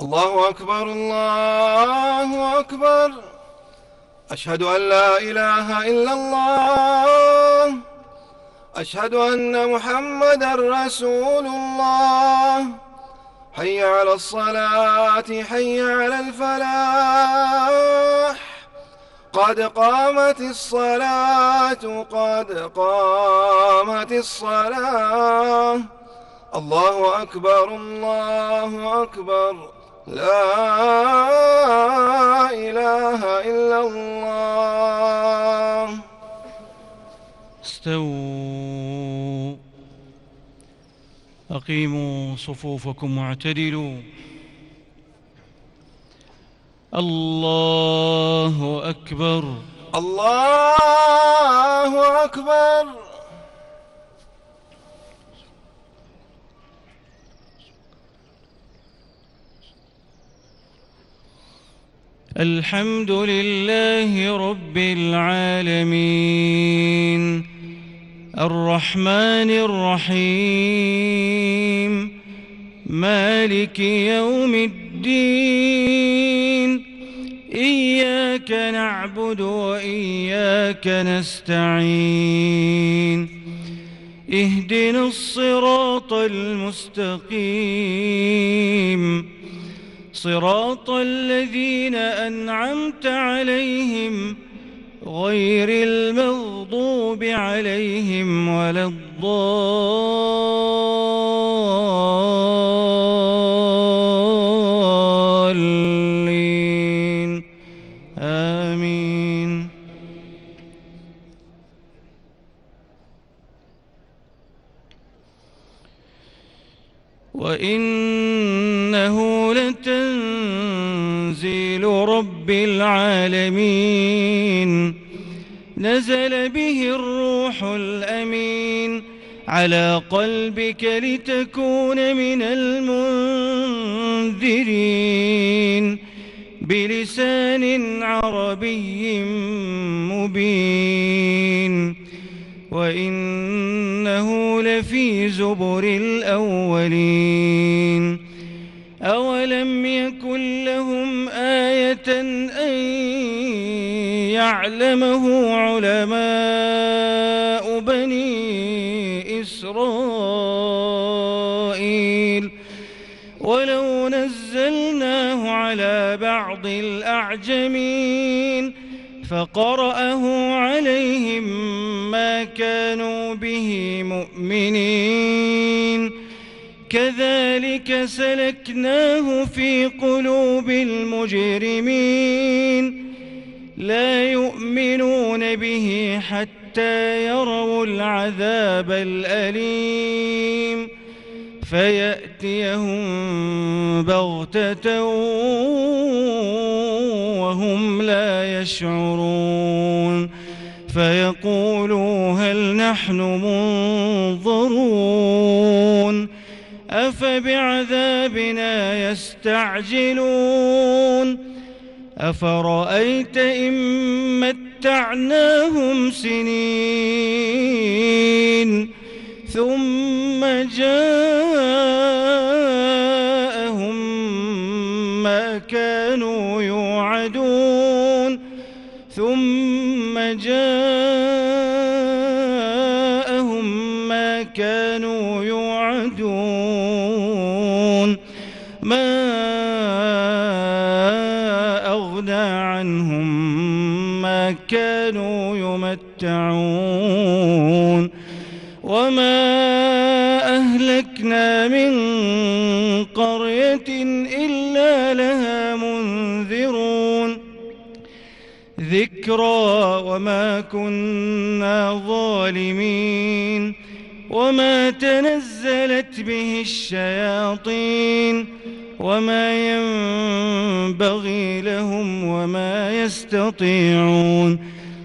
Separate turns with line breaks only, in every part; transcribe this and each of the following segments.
الله أكبر الله أكبر. أشهد أن لا إله إلا الله. أشهد أن محمدا رسول الله. حي على الصلاة حي على الفلاح. قد قامت الصلاة قد قامت الصلاة. الله أكبر الله أكبر. لا إله إلا الله.
استووا، أقيموا صفوفكم واعتدلوا. الله أكبر
الله أكبر.
الحمد لله رب العالمين، الرحمن الرحيم، مالك يوم الدين. إياك نعبد وإياك نستعين. اهدنا الصراط المستقيم، صراط الذين أنعمت عليهم غير المغضوب عليهم ولا الضالين. آمين. وإنه لتنزيل رب العالمين، نزل به الروح الأمين على قلبك لتكون من المنذرين بلسان عربي مبين. وإنه لفي زبر الأولين. أولم يكن لهم آية أن يعلمه علماء بني إسرائيل؟ ولو نزلناه على بعض الأعجمين فقرأه عليهم ما كانوا به مؤمنين. كذلك سلكناه في قلوب المجرمين، لا يؤمنون به حتى يروا العذاب الأليم فيأتيهم بغتة وهم لا يشعرون، فيقولوا هل نحن منظرون؟ أفبعذابنا يستعجلون؟ أفرأيت إن متعناهم سنين ثم جاءهم ما كانوا يوعدون ثم جاءهم ما كانوا يوعدون ما أغنى عنهم ما كانوا يمتعون وما أهلكنا من قرية إلا لها منذرون ذكرى وما كنا ظالمين وما تنزلت به الشياطين وما ينبغي لهم وما يستطيعون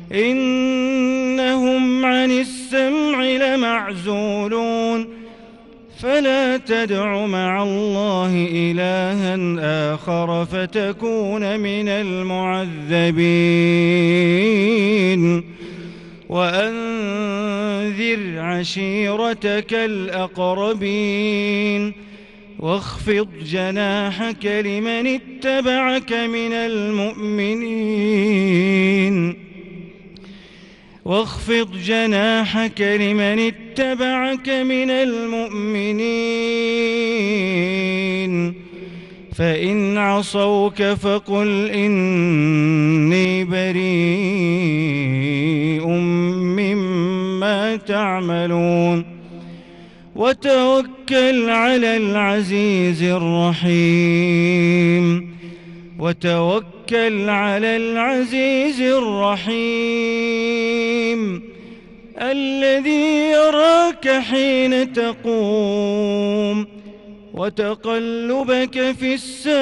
إنهم عن السمع لمعزولون فلا تدع مع الله إلها آخر فتكون من المعذبين وأنذر عشيرتك الأقربين واخفض جناحك لمن اتبعك من المؤمنين واخفض جناحك لمن اتبعك من المؤمنين فإن عصوك فقل إني بريء مما تعملون وتوكل على العزيز الرحيم الذي يراك حين تقوم وتقلبك في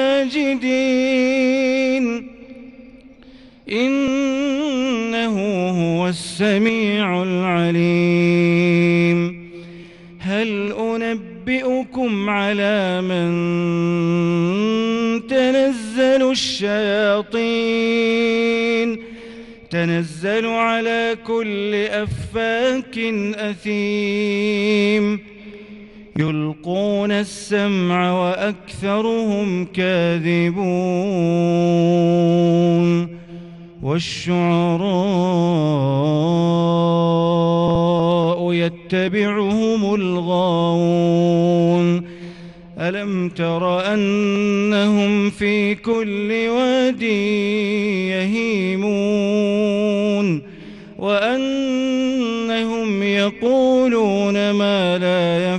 الساجدين إنه هو السميع العليم هل أنبئكم على من تنزل على كل أفاك أثيم يلقون السمع وأكثرهم كاذبون والشعراء يتبعهم الغاوون ألم تر أنهم في كل واد يهيمون وأنهم يقولون ما لا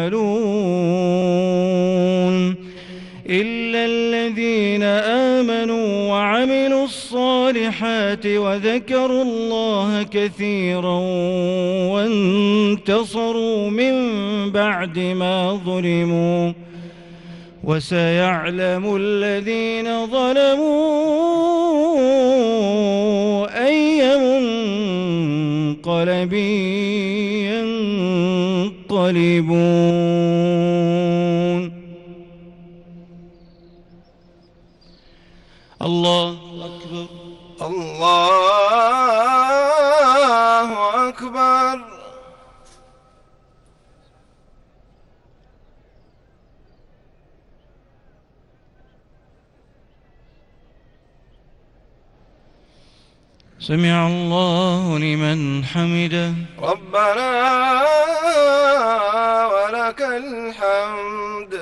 يفعلون إلا الذين آمنوا وعملوا الصالحات وذكروا الله كثيرا وانتصروا من بعد ما ظلموا وسيعلم الذين ظلموا أي منقلب ينقلبون. الله أكبر
الله أكبر.
سمع الله لمن حمده
ربنا ولك الحمد.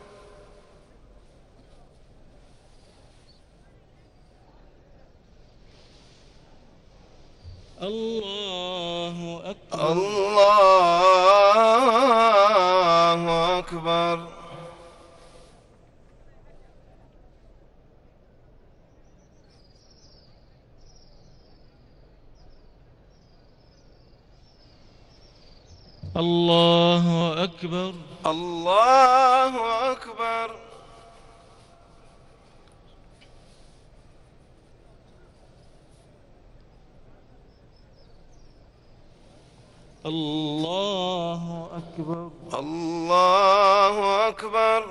الله أكبر
الله أكبر.
الله أكبر
الله أكبر.
الله أكبر
الله أكبر.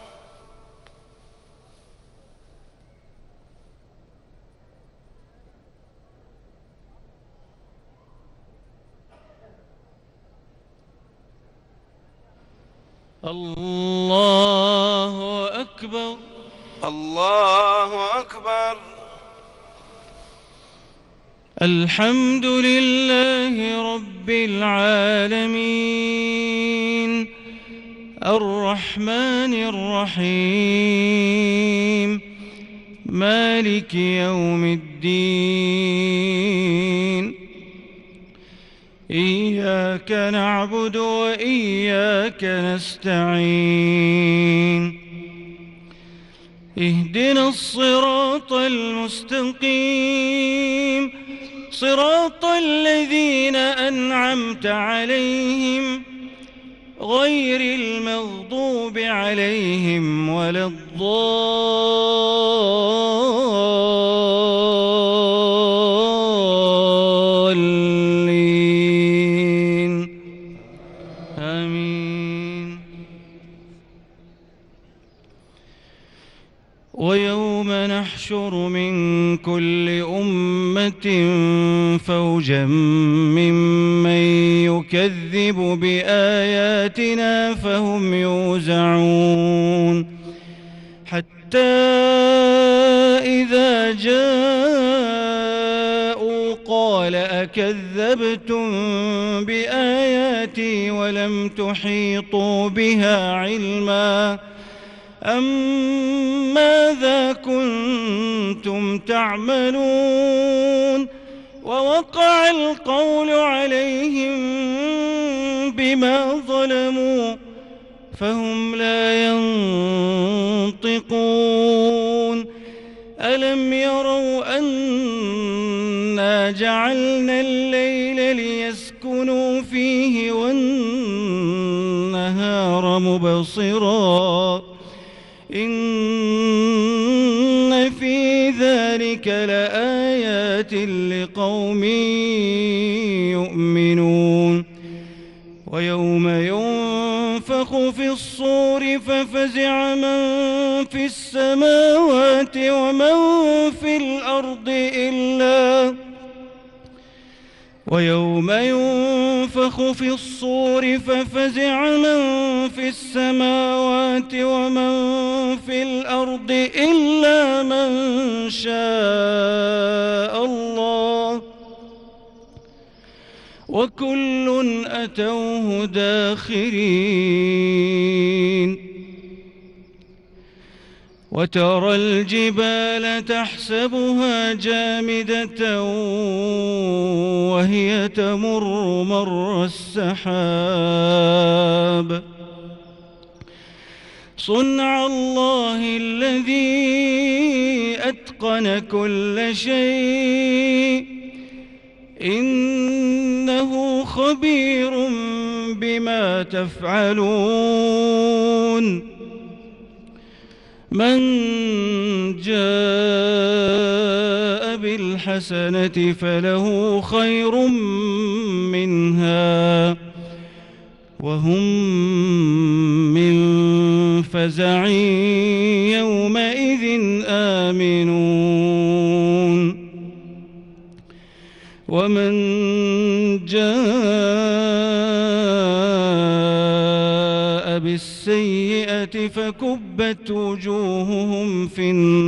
الله أكبر
الله أكبر.
الحمد لله رب العالمين الرحمن الرحيم مالك يوم الدين إياك نعبد وإياك نستعين اهدنا الصراط المستقيم صراط الذين أنعمت عليهم غير المغضوب عليهم ولا الضالين آمين. ويوم نحشر من كل أمة فوجا ممن يكذب بآياتنا فهم يوزعون حتى إذا جاءوا قال أكذبتم بآياتي ولم تحيطوا بها علما أم ماذا كنتم تعملون ووقع القول عليهم بما ظلموا فهم لا ينطقون ألم يروا أنا جعلنا الليل ليسكنوا فيه والنهار مبصرا إن في ذلك لآيات لقوم يؤمنون ويوم ينفخ في الصور ففزع من في السماوات ومن في الأرض ويوم ينفخ في الصور ففزع من في السماوات ومن في الأرض إلا من شاء الله وكل أتوه داخرين وترى الجبال تحسبها جامدة وهي تمر مر السحاب صنع الله الذي أتقن كل شيء إنه خبير بما تفعلون من جاء بالحسنة فله خير منها وهم من فزع يومئذ آمنون ومن جاء بالسيئة فكبت وجوههم في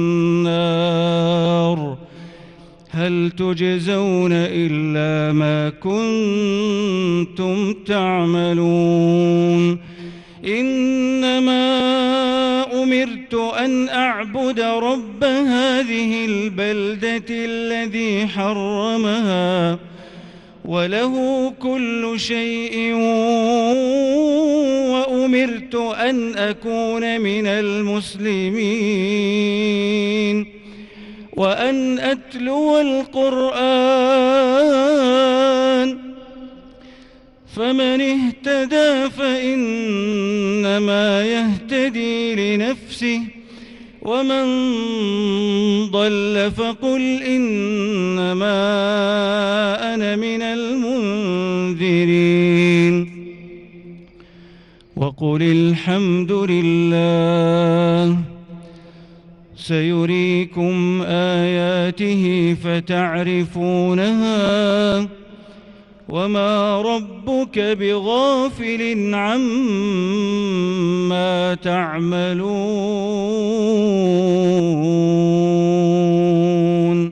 النار هل تجزون إلا ما كنتم تعملون إنما أمرت أن أعبد رب هذه البلدة الذي حرمها وله كل شيء وأمرت أن أكون من المسلمين وأن أتلو القرآن فمن اهتدى فإنما يهتدي لنفسه ومن ضل فقل إنما أنا من المنذرين وقل الحمد لله سيريكم آياته فتعرفونها وما ربك بغافل عما تعملون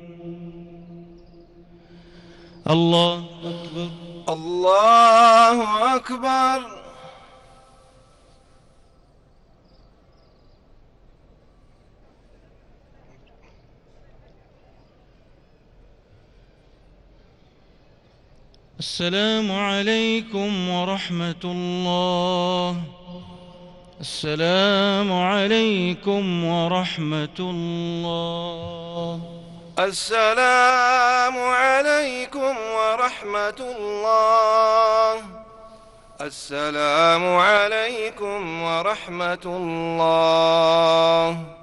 الله أكبر
الله أكبر
السلام عليكم ورحمة الله السلام عليكم ورحمة الله
السلام عليكم ورحمة الله السلام عليكم ورحمة الله